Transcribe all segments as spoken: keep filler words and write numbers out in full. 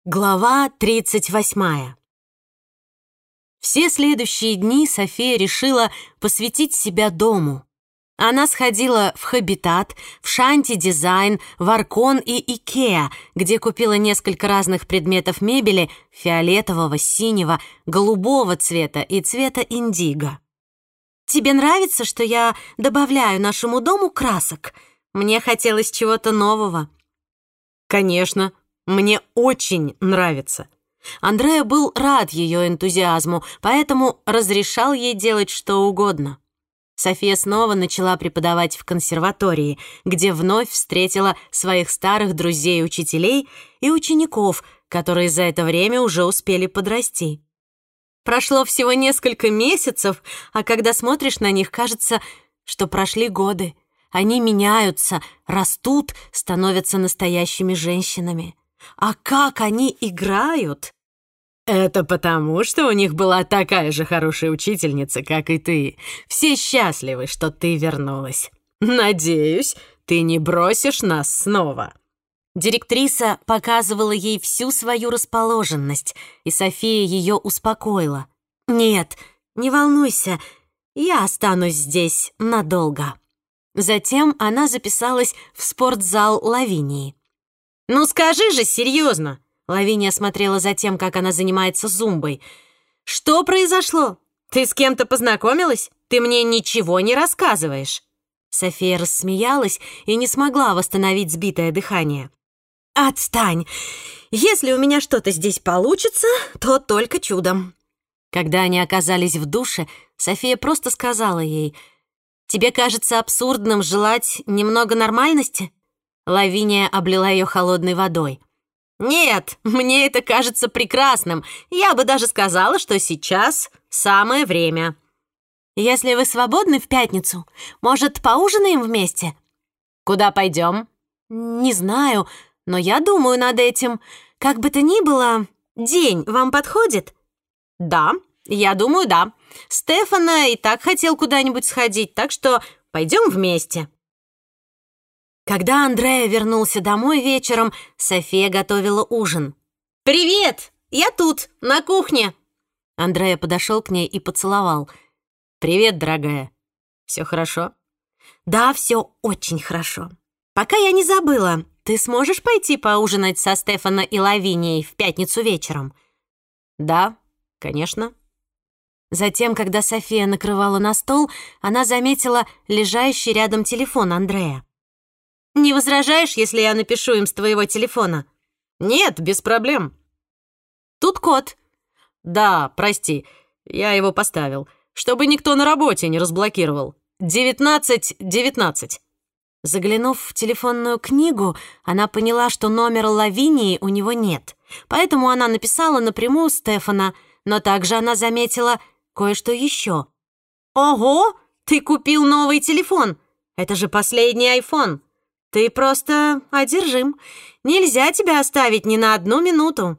Глава тридцать восьмая. Все следующие дни София решила посвятить себя дому. Она сходила в Хабитат, в Шанти Дизайн, в Аркон и Икеа, где купила несколько разных предметов мебели фиолетового, синего, голубого цвета и цвета индиго. «Тебе нравится, что я добавляю нашему дому красок? Мне хотелось чего-то нового». «Конечно. Мне очень нравится». Андреа был рад ее энтузиазму, поэтому разрешал ей делать что угодно. София снова начала преподавать в консерватории, где вновь встретила своих старых друзей-учителей и учеников, которые за это время уже успели подрасти. Прошло всего несколько месяцев, а когда смотришь на них, кажется, что прошли годы. Они меняются, растут, становятся настоящими женщинами. А как они играют! Это потому, что у них была такая же хорошая учительница, как и ты. Все счастливы, что ты вернулась. Надеюсь, ты не бросишь нас снова. Директриса показывала ей всю свою расположенность, и София ее успокоила. «Нет, не волнуйся, я останусь здесь надолго». Затем она записалась в спортзал Лавинии. «Ну скажи же серьезно!» Лавиния смотрела за тем, как она занимается зумбой. «Что произошло? Ты с кем-то познакомилась? Ты мне ничего не рассказываешь!» София рассмеялась и не смогла восстановить сбитое дыхание. «Отстань! Если у меня что-то здесь получится, то только чудом!» Когда они оказались в душе, София просто сказала ей: «Тебе кажется абсурдным желать немного нормальности?» Лавиния облила ее холодной водой. «Нет, мне это кажется прекрасным. Я бы даже сказала, что сейчас самое время». «Если вы свободны в пятницу, может, поужинаем вместе?» «Куда пойдем?» «Не знаю, но я думаю над этим. Как бы то ни было, день вам подходит?» «Да, я думаю, да. Стефана и так хотел куда-нибудь сходить, так что пойдем вместе». Когда Андреа вернулся домой вечером, София готовила ужин. «Привет! Я тут, на кухне!» Андреа подошел к ней и поцеловал. «Привет, дорогая. Все хорошо?» «Да, все очень хорошо. Пока я не забыла, ты сможешь пойти поужинать со Стефано и Лавинией в пятницу вечером?» «Да, конечно». Затем, когда София накрывала на стол, она заметила лежащий рядом телефон Андреа. «Не возражаешь, если я напишу им с твоего телефона?» «Нет, без проблем». «Тут код». «Да, прости, я его поставил, чтобы никто на работе не разблокировал. девятнадцать девятнадцать». Заглянув в телефонную книгу, она поняла, что номера Лавинии у него нет, поэтому она написала напрямую Стефана, но также она заметила кое-что еще. «Ого, ты купил новый телефон! Это же последний айфон! Ты просто одержим. Нельзя тебя оставить ни на одну минуту».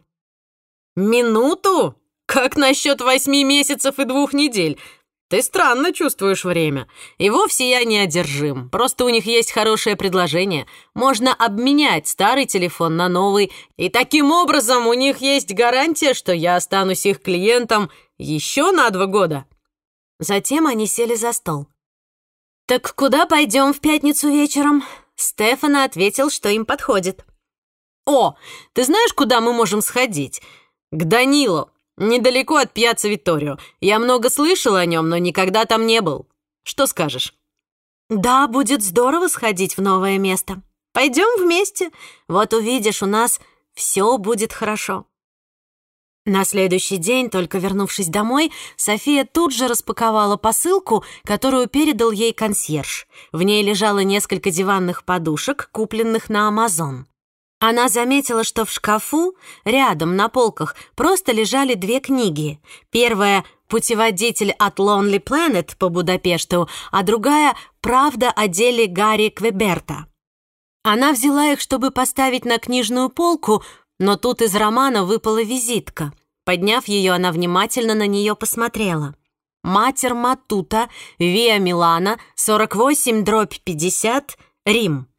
«Минуту? Как насчет восьми месяцев и двух недель? Ты странно чувствуешь время. И вовсе я не одержим. Просто у них есть хорошее предложение. Можно обменять старый телефон на новый. И таким образом у них есть гарантия, что я останусь их клиентом еще на два года». Затем они сели за стол. «Так куда пойдем в пятницу вечером?» Стефано ответил, что им подходит. «О, ты знаешь, куда мы можем сходить? К Данило, недалеко от Пьяцца Витторио. Я много слышал о нем, но никогда там не был. Что скажешь?» «Да, будет здорово сходить в новое место. Пойдем вместе. Вот увидишь, у нас все будет хорошо». На следующий день, только вернувшись домой, София тут же распаковала посылку, которую передал ей консьерж. В ней лежало несколько диванных подушек, купленных на Амазон. Она заметила, что в шкафу, рядом, на полках, просто лежали две книги. Первая — «Путеводитель от Lonely Planet» по Будапешту, а другая — «Правда о деле Гарри Квеберта». Она взяла их, чтобы поставить на книжную полку, но тут из романа выпала визитка. Подняв ее, она внимательно на нее посмотрела. «Матер Матута, Виа Милана, сорок восемь дробь пятьдесят, Рим».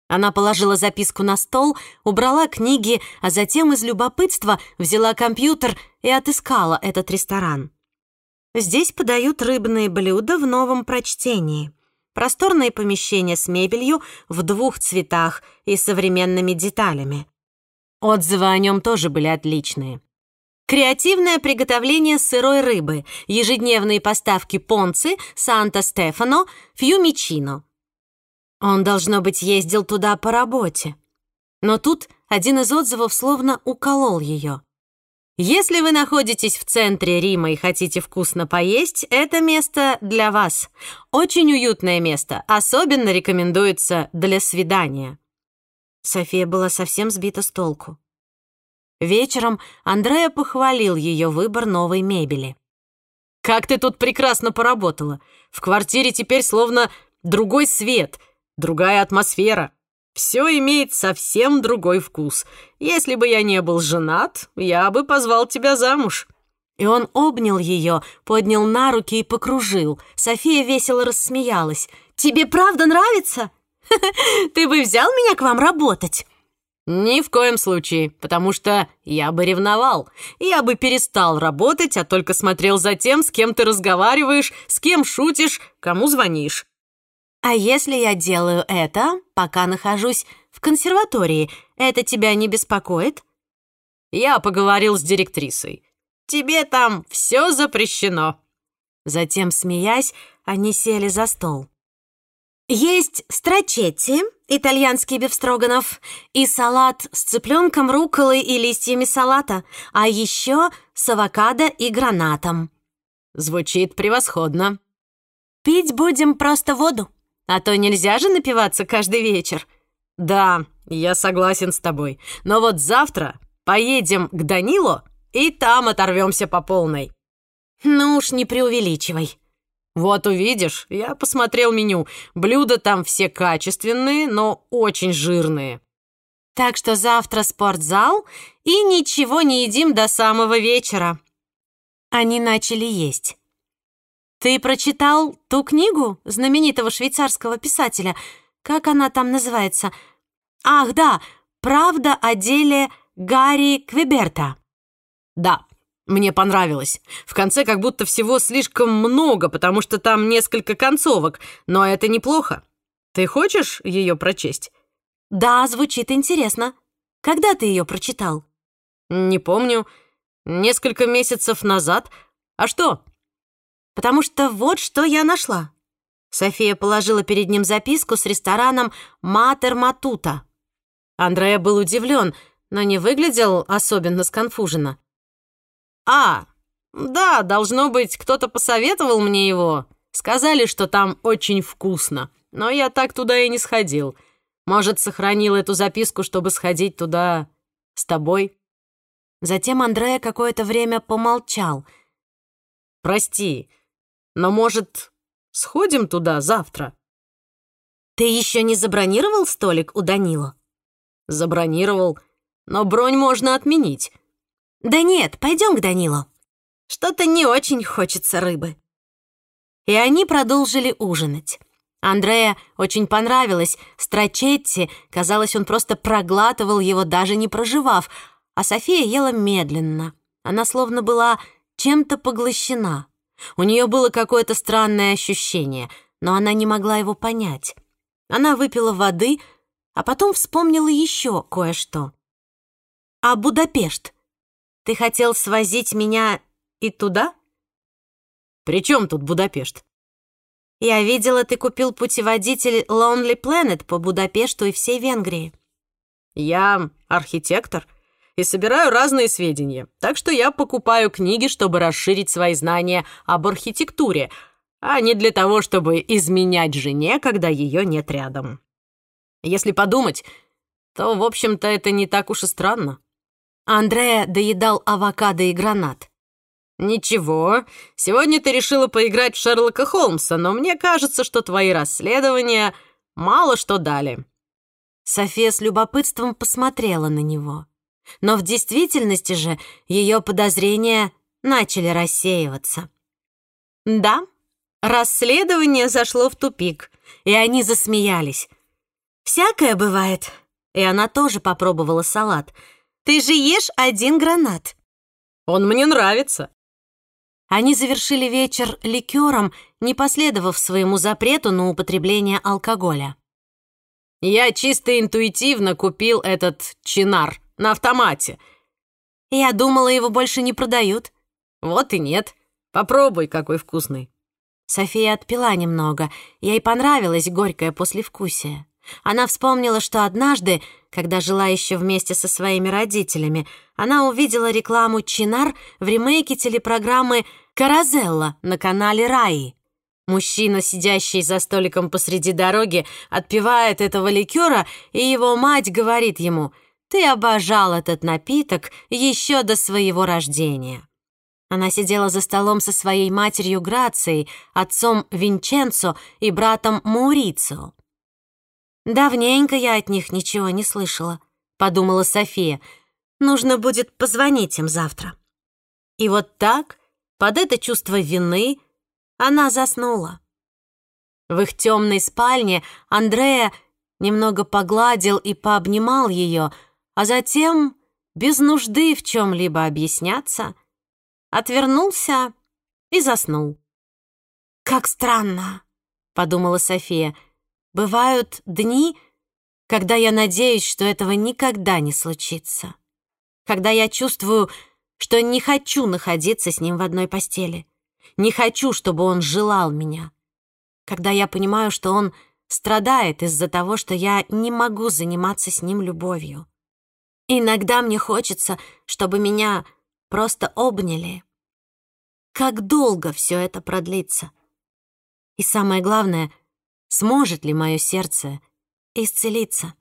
Она положила записку на стол, убрала книги, а затем из любопытства взяла компьютер и отыскала этот ресторан. Здесь подают рыбные блюда в новом прочтении. Просторное помещение с мебелью в двух цветах и современными деталями. Отзывы о нем тоже были отличные. Креативное приготовление сырой рыбы, ежедневные поставки понци, Санта-Стефано, Фьюмичино. Он, должно быть, ездил туда по работе. Но тут один из отзывов словно уколол ее. Если вы находитесь в центре Рима и хотите вкусно поесть, это место для вас. Очень уютное место, особенно рекомендуется для свидания. София была совсем сбита с толку. Вечером Андреа похвалил ее выбор новой мебели. «Как ты тут прекрасно поработала! В квартире теперь словно другой свет, другая атмосфера. Все имеет совсем другой вкус. Если бы я не был женат, я бы позвал тебя замуж». И он обнял ее, поднял на руки и покружил. София весело рассмеялась. «Тебе правда нравится? Ты бы взял меня к вам работать?» «Ни в коем случае, потому что я бы ревновал. Я бы перестал работать, а только смотрел за тем, с кем ты разговариваешь, с кем шутишь, кому звонишь». «А если я делаю это, пока нахожусь в консерватории, это тебя не беспокоит?» «Я поговорил с директрисой. Тебе там все запрещено». Затем, смеясь, они сели за стол. Есть страчетти, итальянский бефстроганов, и салат с цыпленком, рукколой и листьями салата, а еще с авокадо и гранатом. Звучит превосходно. Пить будем просто воду, а то нельзя же напиваться каждый вечер. Да, я согласен с тобой, но вот завтра поедем к Данило и там оторвемся по полной. Ну уж не преувеличивай. Вот увидишь, я посмотрел меню. Блюда там все качественные, но очень жирные. Так что завтра спортзал и ничего не едим до самого вечера. Они начали есть. Ты прочитал ту книгу знаменитого швейцарского писателя? Как она там называется? Ах, да, «Правда о деле Гарри Квеберта». Да. Мне понравилось. В конце как будто всего слишком много, потому что там несколько концовок, но это неплохо. Ты хочешь ее прочесть? Да, звучит интересно. Когда ты ее прочитал? Не помню. Несколько месяцев назад. А что? Потому что вот что я нашла. София положила перед ним записку с рестораном «Матер Матута». Андреа был удивлен, но не выглядел особенно сконфуженно. «А, да, должно быть, кто-то посоветовал мне его. Сказали, что там очень вкусно, но я так туда и не сходил. Может, сохранил эту записку, чтобы сходить туда с тобой?» Затем Андреа какое-то время помолчал. «Прости, но, может, сходим туда завтра?» «Ты еще не забронировал столик у Данило?» «Забронировал, но бронь можно отменить». «Да нет, пойдем к Данило. Что-то не очень хочется рыбы». И они продолжили ужинать. Андреа очень понравилось страчетти, казалось, он просто проглатывал его, даже не прожевав, а София ела медленно. Она словно была чем-то поглощена. У нее было какое-то странное ощущение, но она не могла его понять. Она выпила воды, а потом вспомнила еще кое-что. «А Будапешт? Ты хотел свозить меня и туда?» «При чем тут Будапешт?» «Я видела, ты купил путеводитель Lonely Planet по Будапешту и всей Венгрии». «Я архитектор и собираю разные сведения, так что я покупаю книги, чтобы расширить свои знания об архитектуре, а не для того, чтобы изменять жене, когда ее нет рядом. Если подумать, то, в общем-то, это не так уж и странно». Андреа доедал авокадо и гранат. «Ничего, сегодня ты решила поиграть в Шерлока Холмса, но мне кажется, что твои расследования мало что дали». София с любопытством посмотрела на него. Но в действительности же ее подозрения начали рассеиваться. Да, расследование зашло в тупик, и они засмеялись. «Всякое бывает». И она тоже попробовала салат. «Ты же ешь один гранат». «Он мне нравится». Они завершили вечер ликером, не последовав своему запрету на употребление алкоголя. «Я чисто интуитивно купил этот чинар на автомате». «Я думала, его больше не продают». «Вот и нет. Попробуй, какой вкусный». София отпила немного. Ей понравилось горькое послевкусие. Она вспомнила, что однажды, когда жила еще вместе со своими родителями, она увидела рекламу «Чинар» в ремейке телепрограммы «Каразелла» на канале «Раи». Мужчина, сидящий за столиком посреди дороги, отпивает этого ликера, и его мать говорит ему: «Ты обожал этот напиток еще до своего рождения». Она сидела за столом со своей матерью Грацией, отцом Винченцо и братом Маурицио. «Давненько я от них ничего не слышала», — подумала София. «Нужно будет позвонить им завтра». И вот так, под это чувство вины, она заснула. В их темной спальне Андреа немного погладил и пообнимал ее, а затем, без нужды в чем-либо объясняться, отвернулся и заснул. «Как странно», — подумала София. «Бывают дни, когда я надеюсь, что этого никогда не случится, когда я чувствую, что не хочу находиться с ним в одной постели, не хочу, чтобы он желал меня, когда я понимаю, что он страдает из-за того, что я не могу заниматься с ним любовью. Иногда мне хочется, чтобы меня просто обняли. Как долго все это продлится? И самое главное, сможет ли мое сердце исцелиться?»